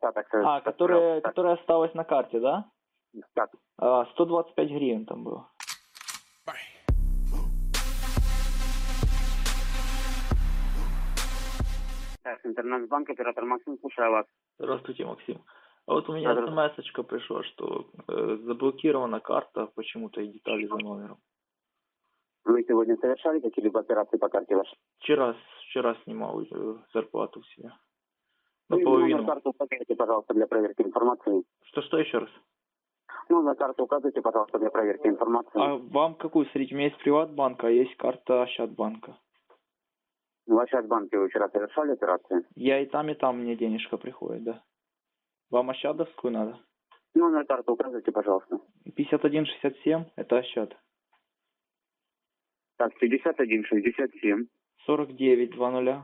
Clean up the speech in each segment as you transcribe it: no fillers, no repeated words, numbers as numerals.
остаток? Которая осталась на карте, да? Так. 125 гривен там было. Так, интернет-банк, оператор Максим, слушаю вас. Здравствуйте, Максим. А вот у меня смс-очка пришла, что заблокирована карта почему-то и детали за номером. Вы сегодня совершали какие-либо операции по карте вашей? Вчера снимал зарплату в себя. Половину. На карту указывайте, пожалуйста, для проверки информации. Что еще раз? На карту указывайте, пожалуйста, для проверки информации. А вам какую? Смотрите, у меня есть Приватбанк, а есть карта Ощадбанка. В Ощадбанке вы вчера совершали операции? Я и там, мне денежка приходит, да. Вам Ощадовскую надо? На карту указывайте, пожалуйста. 5167, это Ощад. Так, 5167. 4920.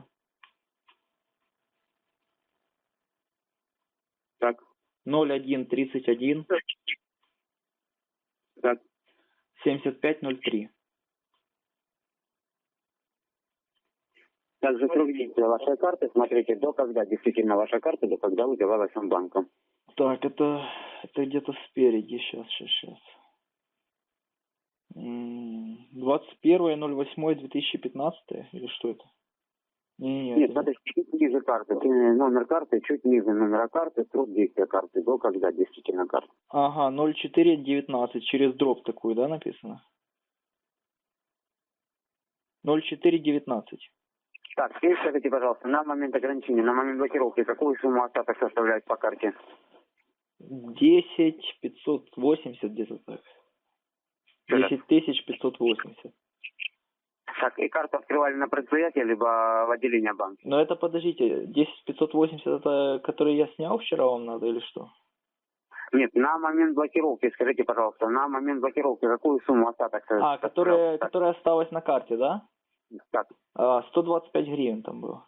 Так. 0131. Так. 7503. Также срок действия вашей карты, смотрите, до когда действительно ваша карта, до когда выдавалась вам банком. Так, это где-то спереди, сейчас. 21.08.2015 или что это? Нет, смотрите, чуть ниже карты. Номер карты, чуть ниже номера карты, срок действия карты, до когда действительно карта. Ага, 0419, через дроп такую, да, написано? 0419. Так, теперь скажите, пожалуйста, на момент ограничения, на момент блокировки, какую сумму остаток составляет по карте? 10 580 где-то так. 10 580. Так, и карту открывали на предприятии, либо в отделении банка? Но это, подождите, 10 580 это, который я снял вчера, вам надо или что? Нет, на момент блокировки, скажите, пожалуйста, на момент блокировки какую сумму остаток? Которая осталась на карте, да? Так. 125 гривен там было.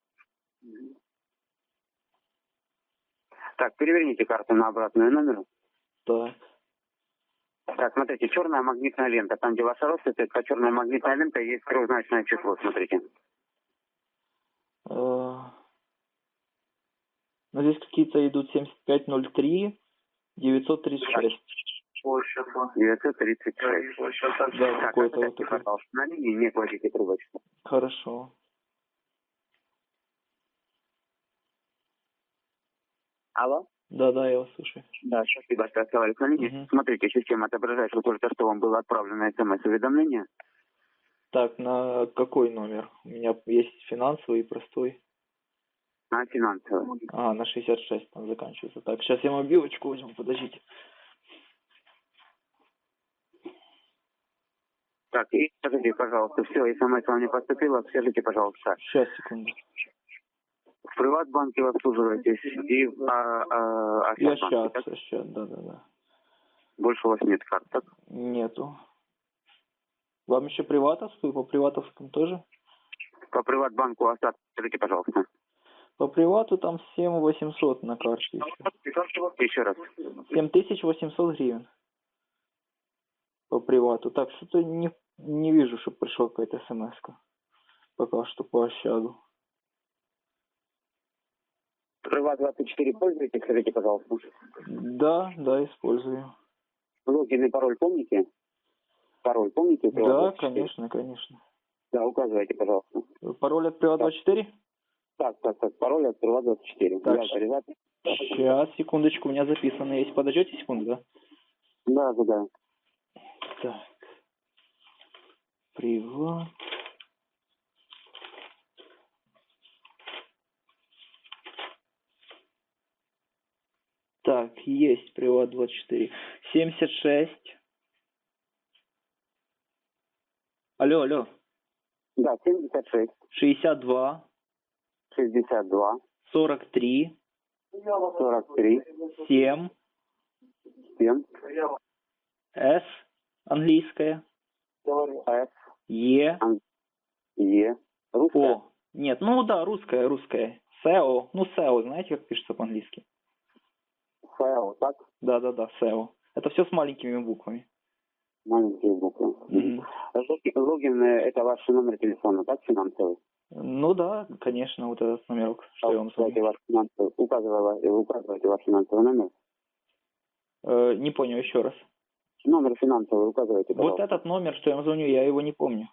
Так, переверните карту на обратную номер. Так. Так, смотрите, черная магнитная лента. Там, где ваша родственница, черная магнитная лента, есть трехзначное число, смотрите. Ну, здесь какие-то идут 7503, 936. 936. Да, какой-то вот такой. Пожалуйста, на линии не кладите трубочку. Хорошо. Алло? Да, я вас слушаю. Да, спасибо, что оставались на линии. Угу. Смотрите, система отображает, что только что вам было отправлено смс-уведомление. Так, на какой номер? У меня есть финансовый и простой. На финансовый. На 66 там заканчивается. Так, сейчас я мобилочку возьму, подождите. Так, и скажите, пожалуйста, все, смс вам не поступило, скажите, пожалуйста. Сейчас, секунду. В Приватбанке вы обслуживаетесь и в Ощадбанке, Ощад, да. Больше у вас нет карт, так? Нету. Вам еще приватовскую, по приватовскому тоже? По Приватбанку остаток, скажите, пожалуйста. По привату там 7800 на карте еще. Еще раз. 7800 гривен. По привату. Так, что-то не вижу, чтобы пришла какая-то смс-ка. Пока что по Ощаду. Приват24 пользуетесь, скажите, пожалуйста. Да, использую. Логин и пароль помните? Пароль помните? Да, конечно. Да, указывайте, пожалуйста. Пароль от Приват24? Так, пароль от Приват24. Так, сейчас, секундочку, у меня записано есть. Подождете секунду, да? Да. Так. Приват. Так, есть Приват24. 76. Алло. Да, 76. 62. 62. 43. 43. 7. 7. С. Английская. С. Е. Е. Русская? О. Нет, русская. СЭО. СЭО, знаете, как пишется по-английски? СЭО, так? Да, СЭО. Это все с маленькими буквами. Маленькие буквы. Логин это ваш номер телефона, так, финансовый? Ну да, конечно, вот этот номерок, что я вам Указывайте звоню. указывайте ваш финансовый номер. Не понял, еще раз. Номер финансовый указывайте, Вот пожалуйста. этот номер, что я вам звоню, я его не помню.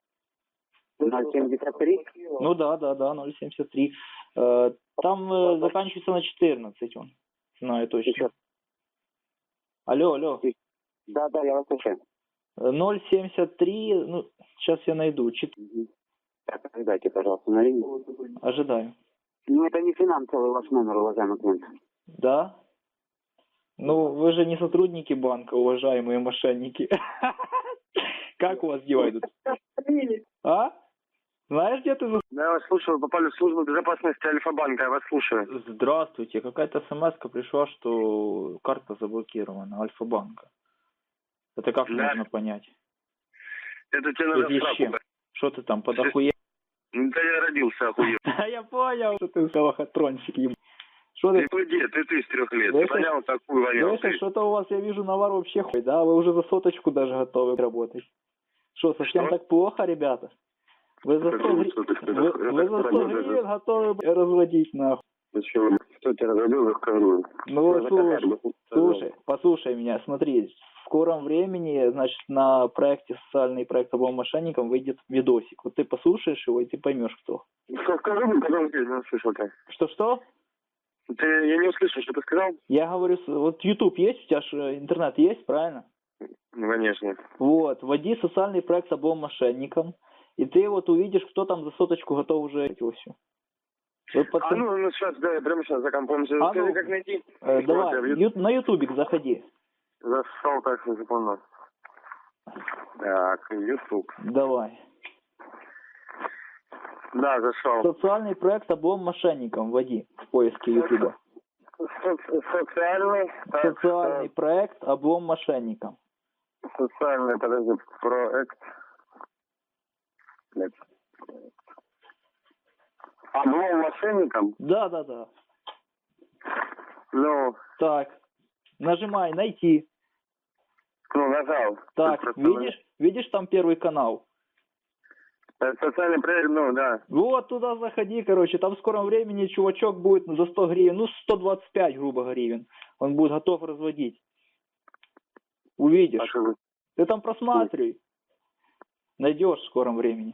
073. Ну да, 073. Там заканчивается на 14 он. Знаю точно. Еще. Алло. Да, я вас слушаю. 073, ну, сейчас я найду. Так, ожидайте, пожалуйста, на линии. Ожидаю. Ну, это не финансовый ваш номер, уважаемый клиент. Да? Ну, вы же не сотрудники банка, уважаемые мошенники. Как у вас дела идут? А? Знаешь, где ты? Да, я вас слушаю. Вы попали в службу безопасности Альфа-банка. Я вас слушаю. Здравствуйте. Какая-то смс-ка пришла, что карта заблокирована Альфа-банка. Это как Да. можно понять? Это тебе В надо связи в с сраку. чем? Что ты там, подохуел? Ну, да я родился, охуел. Да я понял, что ты лохотронщик. Что ты? Ты с 3 лет. Да Ты это- понял, такую вонял Слышишь, ты. что-то у вас, я вижу, навар вообще хуй, да? Вы уже за соточку даже готовы работать. Что, совсем Что? так плохо, ребята? Вы за 100 Какую соточку? вы за 100 гривен готовы разводить, нахуй. Зачем? Кто тебя разобил, расскажу. Ну, слушай, послушай меня, смотри. В скором времени, значит, на проекте «Социальный проект обом мошенникам» выйдет видосик. Вот ты послушаешь его, и ты поймешь, кто. Скажи мне, потом я не услышал ты. Что? Я не услышал, что ты сказал? Я говорю, вот YouTube есть, у тебя же интернет есть, правильно? Ну, конечно. Вот, вводи социальный проект обом мошенникам, и ты вот увидишь, кто там за соточку готов уже это все. Ну, сейчас, да, я прямо сейчас за компом. Скажи, ну, как найти? Давай, на ютубик заходи. Зашел, так, не запомнил. Так, YouTube. Давай. Да, зашел. Социальный проект обом мошенникам вводи в поиске ютуба. Социальный проект обом мошенникам. Социальный, подожди, проект. Нет. Обом мошенникам? Да. Ну, Так, нажимай найти. нажал. Так, видишь там первый канал? Социальный проект, да. Вот туда заходи, короче, там в скором времени чувачок будет за 100 гривен, 125, грубо гривен. Он будет готов разводить. Увидишь. Ты там просматривай. Найдешь в скором времени.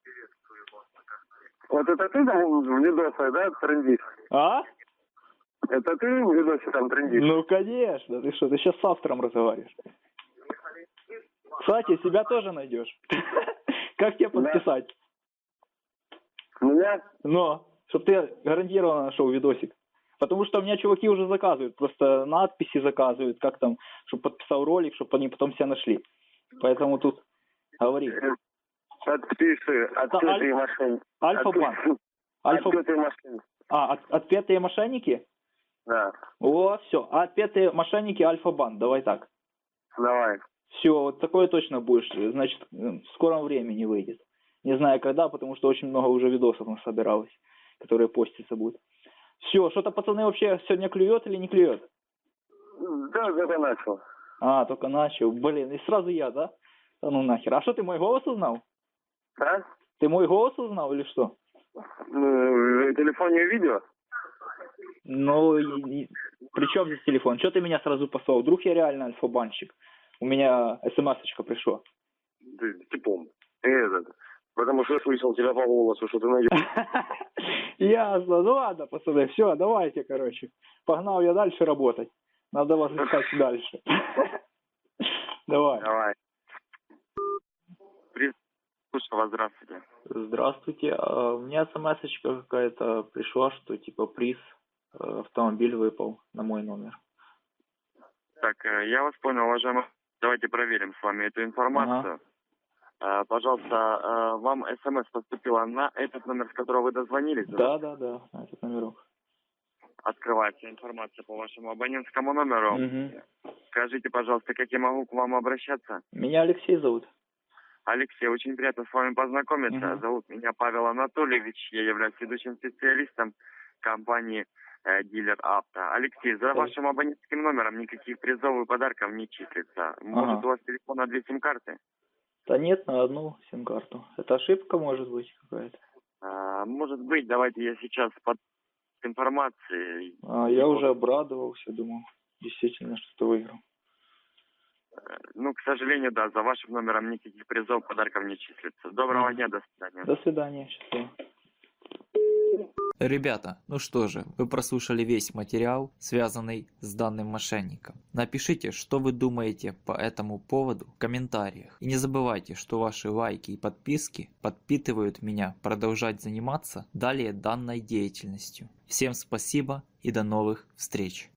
Вот это ты там в видосе, да, трендишь? А? Это ты в видосе там трендишь? Ну, конечно. Ты что, ты сейчас с автором разговариваешь. Кстати, себя тоже найдешь. Как тебе подписать? Меня? Но, чтобы ты гарантированно нашел видосик. Потому что у меня чуваки уже заказывают. Просто надписи заказывают, как там, чтобы подписал ролик, чтобы они потом себя нашли. Поэтому тут говори. Отпиши, отпетые мошенники. Альфа-банк. Отпетые мошенники. Отпетые мошенники? Да. О, все. Отпетые мошенники Альфа-банк. Давай так. Давай. Все, вот такое точно будешь. Значит, в скором времени выйдет. Не знаю когда, потому что очень много уже видосов насобиралось, которые поститься будут. Все, что-то пацаны вообще сегодня клюет или не клюет? Да, только начал. Только начал. Блин, и сразу я, да? Да ну нахер. А что, ты мой голос узнал? А? Ты мой голос узнал или что? В телефоне видео? Ну, при чем здесь телефон? Что ты меня сразу послал? Вдруг я реально альфа-банщик? У меня смс-очка пришла. Ты типом. Потому что я слышал тебя по голосу, что ты найдешь. Ясно. Ну ладно, пацаны, все, давайте, короче. Погнал я дальше работать. Надо вас искать дальше. Давай. Слушай вас, здравствуйте. Здравствуйте. У меня смс-очка какая-то пришла, что типа приз, автомобиль выпал на мой номер. Так, я вас понял, уважаемый. Давайте проверим с вами эту информацию. Пожалуйста, вам смс поступила на этот номер, с которого вы дозвонились? Да, на этот номерок. Открывается информация по вашему абонентскому номеру. Угу. Скажите, пожалуйста, как я могу к вам обращаться? Меня Алексей зовут. Алексей, очень приятно с вами познакомиться. Угу. Зовут меня Павел Анатольевич. Я являюсь ведущим специалистом компании «Дилер Авто». Алексей, за вашим абонентским номером никаких призов и подарков не числится. Может, у вас телефон на 2 сим-карты? Да нет, на одну сим-карту. Это ошибка может быть какая-то? Может быть, давайте я сейчас под информацией. Я уже обрадовался, думал, действительно что-то выиграл. Ну, к сожалению, да, за вашим номером никаких призов, подарков не числится. Доброго дня, до свидания. До свидания, счастливо. Ребята, ну что же, вы прослушали весь материал, связанный с данным мошенником. Напишите, что вы думаете по этому поводу в комментариях. И не забывайте, что ваши лайки и подписки подпитывают меня продолжать заниматься далее данной деятельностью. Всем спасибо и до новых встреч!